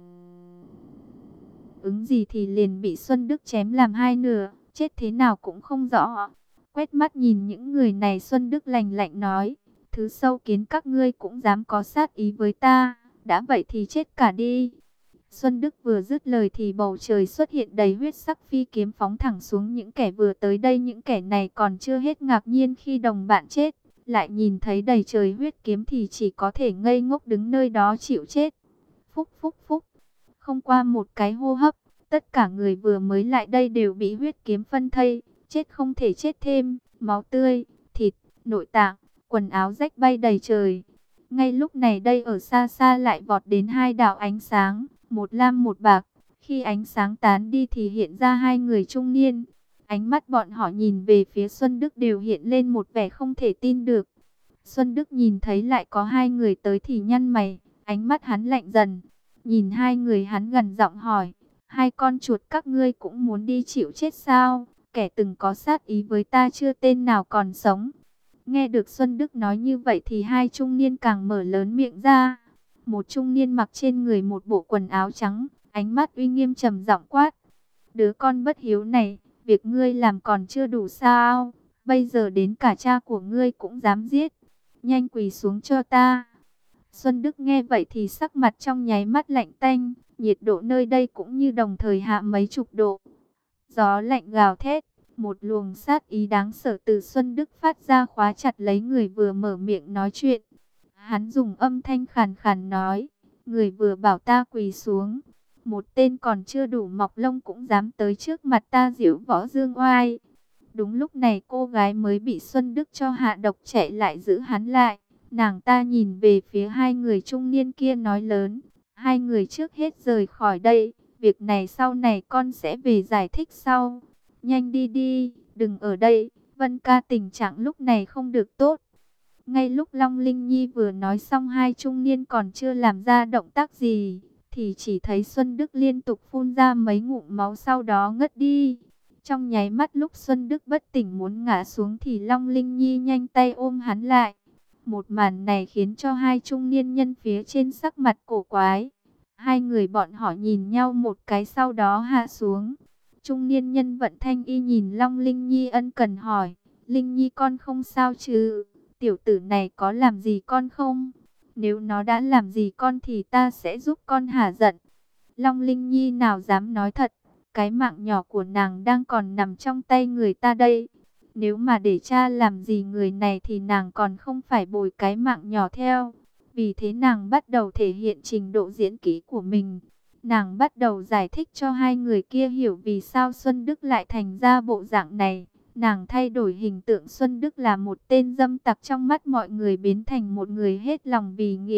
ứng gì thì liền bị Xuân Đức chém làm hai nửa. Chết thế nào cũng không rõ. Quét mắt nhìn những người này Xuân Đức lạnh lạnh nói. Thứ sâu kiến các ngươi cũng dám có sát ý với ta. Đã vậy thì chết cả đi. Xuân Đức vừa dứt lời thì bầu trời xuất hiện đầy huyết sắc phi kiếm phóng thẳng xuống những kẻ vừa tới đây. Những kẻ này còn chưa hết ngạc nhiên khi đồng bạn chết. Lại nhìn thấy đầy trời huyết kiếm thì chỉ có thể ngây ngốc đứng nơi đó chịu chết. Phúc phúc phúc. Không qua một cái hô hấp, tất cả người vừa mới lại đây đều bị huyết kiếm phân thây. Chết không thể chết thêm. Máu tươi, thịt, nội tạng, quần áo rách bay đầy trời. Ngay lúc này đây ở xa xa lại vọt đến hai đạo ánh sáng. Một lam một bạc. Khi ánh sáng tán đi thì hiện ra hai người trung niên. Ánh mắt bọn họ nhìn về phía Xuân Đức đều hiện lên một vẻ không thể tin được. Xuân Đức nhìn thấy lại có hai người tới thì nhăn mày. Ánh mắt hắn lạnh dần. Nhìn hai người hắn gần giọng hỏi. Hai con chuột các ngươi cũng muốn đi chịu chết sao? Kẻ từng có sát ý với ta chưa tên nào còn sống. Nghe được Xuân Đức nói như vậy thì hai trung niên càng mở lớn miệng ra. Một trung niên mặc trên người một bộ quần áo trắng, ánh mắt uy nghiêm trầm giọng quát. Đứa con bất hiếu này, việc ngươi làm còn chưa đủ sao? Bây giờ đến cả cha của ngươi cũng dám giết. Nhanh quỳ xuống cho ta. Xuân Đức nghe vậy thì sắc mặt trong nháy mắt lạnh tanh, nhiệt độ nơi đây cũng như đồng thời hạ mấy chục độ. Gió lạnh gào thét, một luồng sát ý đáng sợ từ Xuân Đức phát ra khóa chặt lấy người vừa mở miệng nói chuyện. Hắn dùng âm thanh khàn khàn nói, người vừa bảo ta quỳ xuống, một tên còn chưa đủ mọc lông cũng dám tới trước mặt ta giễu võ dương oai. Đúng lúc này cô gái mới bị Xuân Đức cho hạ độc chạy lại giữ hắn lại. Nàng ta nhìn về phía hai người trung niên kia nói lớn, hai người trước hết rời khỏi đây, việc này sau này con sẽ về giải thích sau. Nhanh đi đi, đừng ở đây, Vân ca tình trạng lúc này không được tốt. Ngay lúc Long Linh Nhi vừa nói xong hai trung niên còn chưa làm ra động tác gì, thì chỉ thấy Xuân Đức liên tục phun ra mấy ngụm máu sau đó ngất đi. Trong nháy mắt lúc Xuân Đức bất tỉnh muốn ngã xuống thì Long Linh Nhi nhanh tay ôm hắn lại. Một màn này khiến cho hai trung niên nhân phía trên sắc mặt cổ quái. Hai người bọn họ nhìn nhau một cái sau đó hạ xuống. Trung niên nhân vận thanh y nhìn Long Linh Nhi ân cần hỏi, Linh Nhi con không sao chứ? Tiểu tử này có làm gì con không? Nếu nó đã làm gì con thì ta sẽ giúp con hả giận. Long Linh Nhi nào dám nói thật, cái mạng nhỏ của nàng đang còn nằm trong tay người ta đây. Nếu mà để cha làm gì người này thì nàng còn không phải bồi cái mạng nhỏ theo. Vì thế nàng bắt đầu thể hiện trình độ diễn kỹ của mình. Nàng bắt đầu giải thích cho hai người kia hiểu vì sao Xuân Đức lại thành ra bộ dạng này. Nàng thay đổi hình tượng Xuân Đức là một tên dâm tặc trong mắt mọi người biến thành một người hết lòng vì nghĩa.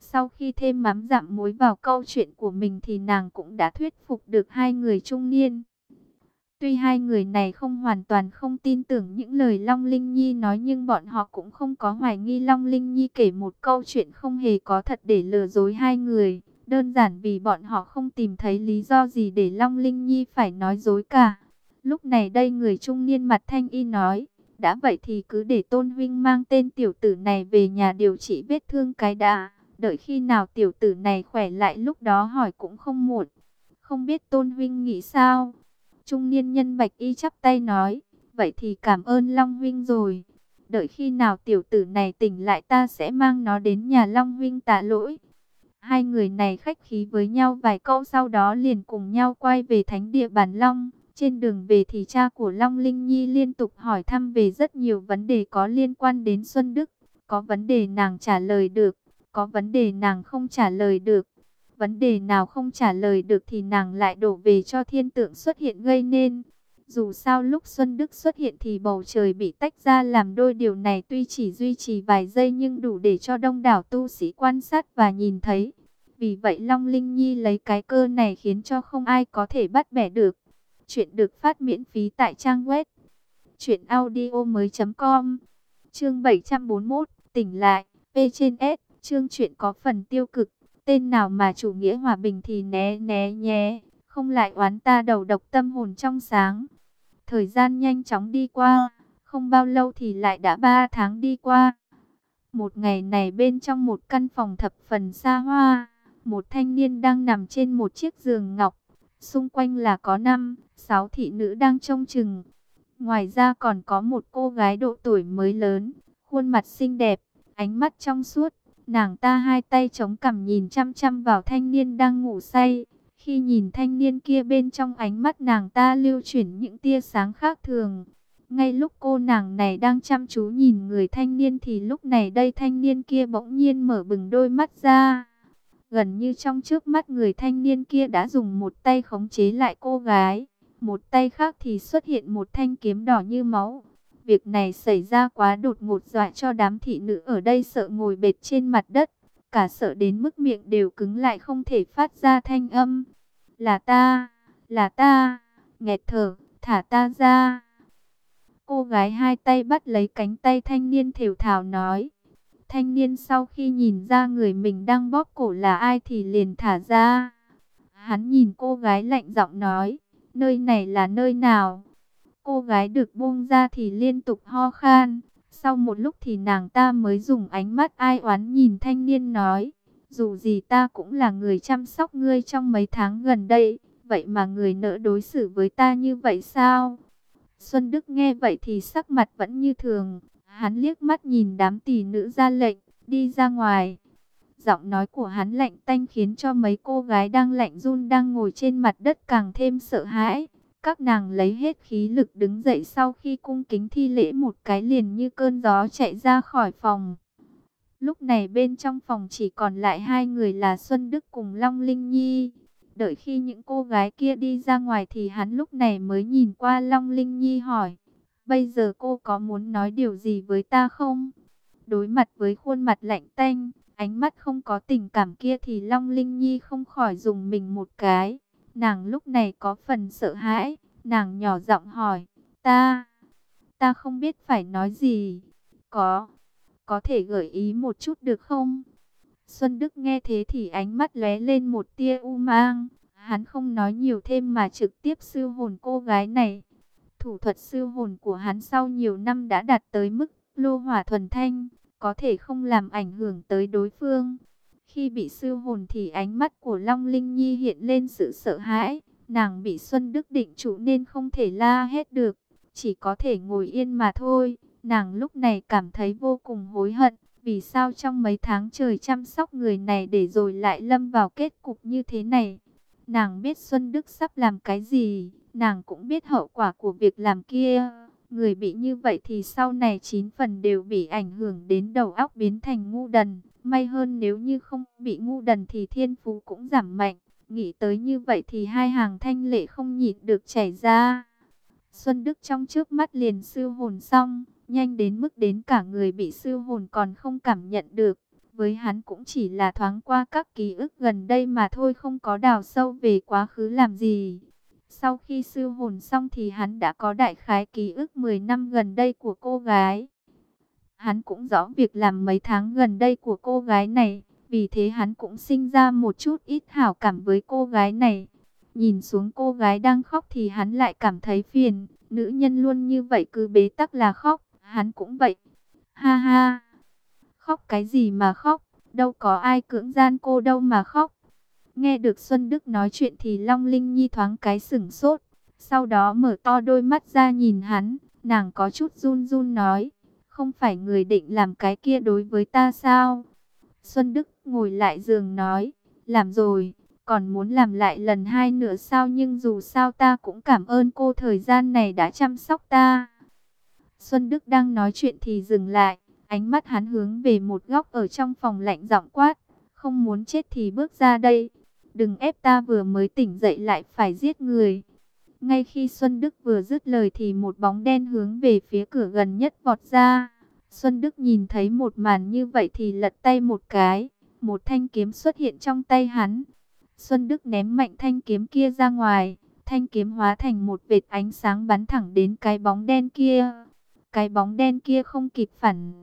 Sau khi thêm mắm dặm muối vào câu chuyện của mình thì nàng cũng đã thuyết phục được hai người trung niên. Tuy hai người này không hoàn toàn không tin tưởng những lời Long Linh Nhi nói, nhưng bọn họ cũng không có hoài nghi Long Linh Nhi kể một câu chuyện không hề có thật để lừa dối hai người. Đơn giản vì bọn họ không tìm thấy lý do gì để Long Linh Nhi phải nói dối cả. Lúc này đây người trung niên mặt thanh y nói, đã vậy thì cứ để Tôn huynh mang tên tiểu tử này về nhà điều trị vết thương cái đã. Đợi khi nào tiểu tử này khỏe lại lúc đó hỏi cũng không muộn. Không biết Tôn huynh nghĩ sao? Trung niên nhân bạch y chắp tay nói, vậy thì cảm ơn Long huynh rồi. Đợi khi nào tiểu tử này tỉnh lại ta sẽ mang nó đến nhà Long huynh tạ lỗi. Hai người này khách khí với nhau vài câu, sau đó liền cùng nhau quay về thánh địa Bản Long. Trên đường về thì cha của Long Linh Nhi liên tục hỏi thăm về rất nhiều vấn đề có liên quan đến Xuân Đức. Có vấn đề nàng trả lời được, có vấn đề nàng không trả lời được. Vấn đề nào không trả lời được thì nàng lại đổ về cho thiên tượng xuất hiện gây nên. Dù sao lúc Xuân Đức xuất hiện thì bầu trời bị tách ra làm đôi, điều này tuy chỉ duy trì vài giây nhưng đủ để cho đông đảo tu sĩ quan sát và nhìn thấy. Vì vậy Long Linh Nhi lấy cái cơ này khiến cho không ai có thể bắt bẻ được. Chuyện được phát miễn phí tại trang web truyện audio mới chấm com. Chương bảy trăm bốn mươi mốt, tỉnh lại, P trên S, chương truyện có phần tiêu cực. Tên nào mà chủ nghĩa hòa bình thì né né nhé, không lại oán ta đầu độc tâm hồn trong sáng. Thời gian nhanh chóng đi qua, không bao lâu thì lại đã ba tháng đi qua. Một ngày này bên trong một căn phòng thập phần xa hoa, một thanh niên đang nằm trên một chiếc giường ngọc. Xung quanh là có năm, sáu thị nữ đang trông chừng. Ngoài ra còn có một cô gái độ tuổi mới lớn, khuôn mặt xinh đẹp, ánh mắt trong suốt. Nàng ta hai tay chống cằm nhìn chăm chăm vào thanh niên đang ngủ say. Khi nhìn thanh niên kia, bên trong ánh mắt nàng ta lưu chuyển những tia sáng khác thường. Ngay lúc cô nàng này đang chăm chú nhìn người thanh niên thì lúc này đây thanh niên kia bỗng nhiên mở bừng đôi mắt ra. Gần như trong chớp mắt người thanh niên kia đã dùng một tay khống chế lại cô gái. Một tay khác thì xuất hiện một thanh kiếm đỏ như máu. Việc này xảy ra quá đột ngột, dọa cho đám thị nữ ở đây sợ ngồi bệt trên mặt đất. Cả sợ đến mức miệng đều cứng lại không thể phát ra thanh âm. Là ta, là ta, nghẹt thở, thả ta ra. Cô gái hai tay bắt lấy cánh tay thanh niên thều thào nói. Thanh niên sau khi nhìn ra người mình đang bóp cổ là ai thì liền thả ra. Hắn nhìn cô gái lạnh giọng nói, nơi này là nơi nào? Cô gái được buông ra thì liên tục ho khan. Sau một lúc thì nàng ta mới dùng ánh mắt ai oán nhìn thanh niên nói, dù gì ta cũng là người chăm sóc ngươi trong mấy tháng gần đây, vậy mà người nỡ đối xử với ta như vậy sao? Xuân Đức nghe vậy thì sắc mặt vẫn như thường. Hắn liếc mắt nhìn đám tỷ nữ ra lệnh, đi ra ngoài. Giọng nói của hắn lạnh tanh khiến cho mấy cô gái đang lạnh run đang ngồi trên mặt đất càng thêm sợ hãi. Các nàng lấy hết khí lực đứng dậy, sau khi cung kính thi lễ một cái liền như cơn gió chạy ra khỏi phòng. Lúc này bên trong phòng chỉ còn lại hai người là Xuân Đức cùng Long Linh Nhi. Đợi khi những cô gái kia đi ra ngoài thì hắn lúc này mới nhìn qua Long Linh Nhi hỏi, bây giờ cô có muốn nói điều gì với ta không? Đối mặt với khuôn mặt lạnh tanh, ánh mắt không có tình cảm kia thì Long Linh Nhi không khỏi dùng mình một cái. Nàng lúc này có phần sợ hãi, nàng nhỏ giọng hỏi, ta, ta không biết phải nói gì, có, có thể gợi ý một chút được không? Xuân Đức nghe thế thì ánh mắt lóe lên một tia u mang, hắn không nói nhiều thêm mà trực tiếp siêu hồn cô gái này. Thủ thuật siêu hồn của hắn sau nhiều năm đã đạt tới mức lô hỏa thuần thanh, có thể không làm ảnh hưởng tới đối phương. Khi bị siêu hồn thì ánh mắt của Long Linh Nhi hiện lên sự sợ hãi. Nàng bị Xuân Đức định trụ nên không thể la hết được, chỉ có thể ngồi yên mà thôi. Nàng lúc này cảm thấy vô cùng hối hận. Vì sao trong mấy tháng trời chăm sóc người này để rồi lại lâm vào kết cục như thế này? Nàng biết Xuân Đức sắp làm cái gì, nàng cũng biết hậu quả của việc làm kia. Người bị như vậy thì sau này chín phần đều bị ảnh hưởng đến đầu óc, biến thành ngu đần. May hơn nếu như không bị ngu đần thì thiên phú cũng giảm mạnh. Nghĩ tới như vậy thì hai hàng thanh lệ không nhịn được chảy ra. Xuân Đức trong trước mắt liền siêu hồn xong, nhanh đến mức đến cả người bị siêu hồn còn không cảm nhận được. Với hắn cũng chỉ là thoáng qua các ký ức gần đây mà thôi, không có đào sâu về quá khứ làm gì. Sau khi siêu hồn xong thì hắn đã có đại khái ký ức mười năm gần đây của cô gái. Hắn cũng rõ việc làm mấy tháng gần đây của cô gái này, vì thế hắn cũng sinh ra một chút ít hảo cảm với cô gái này. Nhìn xuống cô gái đang khóc thì hắn lại cảm thấy phiền, nữ nhân luôn như vậy cứ bế tắc là khóc, hắn cũng vậy. Ha ha, khóc cái gì mà khóc, đâu có ai cưỡng gian cô đâu mà khóc. Nghe được Xuân Đức nói chuyện thì Long Linh Nhi thoáng cái sửng sốt, sau đó mở to đôi mắt ra nhìn hắn, nàng có chút run run nói, không phải người định làm cái kia đối với ta sao? Xuân Đức ngồi lại giường nói, làm rồi, còn muốn làm lại lần hai nữa sao, nhưng dù sao ta cũng cảm ơn cô thời gian này đã chăm sóc ta. Xuân Đức đang nói chuyện thì dừng lại, ánh mắt hắn hướng về một góc ở trong phòng lạnh giọng quát, không muốn chết thì bước ra đây, đừng ép ta vừa mới tỉnh dậy lại phải giết người. Ngay khi Xuân Đức vừa dứt lời thì một bóng đen hướng về phía cửa gần nhất vọt ra. Xuân Đức nhìn thấy một màn như vậy thì lật tay một cái, một thanh kiếm xuất hiện trong tay hắn. Xuân Đức ném mạnh thanh kiếm kia ra ngoài, thanh kiếm hóa thành một vệt ánh sáng bắn thẳng đến cái bóng đen kia. Cái bóng đen kia không kịp phản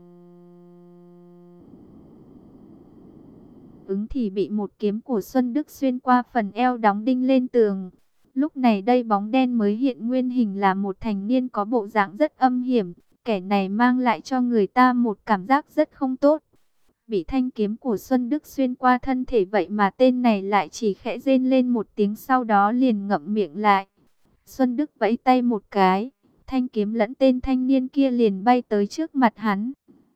ứng thì bị một kiếm của Xuân Đức xuyên qua phần eo đóng đinh lên tường. Lúc này đây bóng đen mới hiện nguyên hình là một thanh niên có bộ dạng rất âm hiểm. Kẻ này mang lại cho người ta một cảm giác rất không tốt. Bị thanh kiếm của Xuân Đức xuyên qua thân thể vậy mà tên này lại chỉ khẽ rên lên một tiếng, sau đó liền ngậm miệng lại. Xuân Đức vẫy tay một cái, thanh kiếm lẫn tên thanh niên kia liền bay tới trước mặt hắn.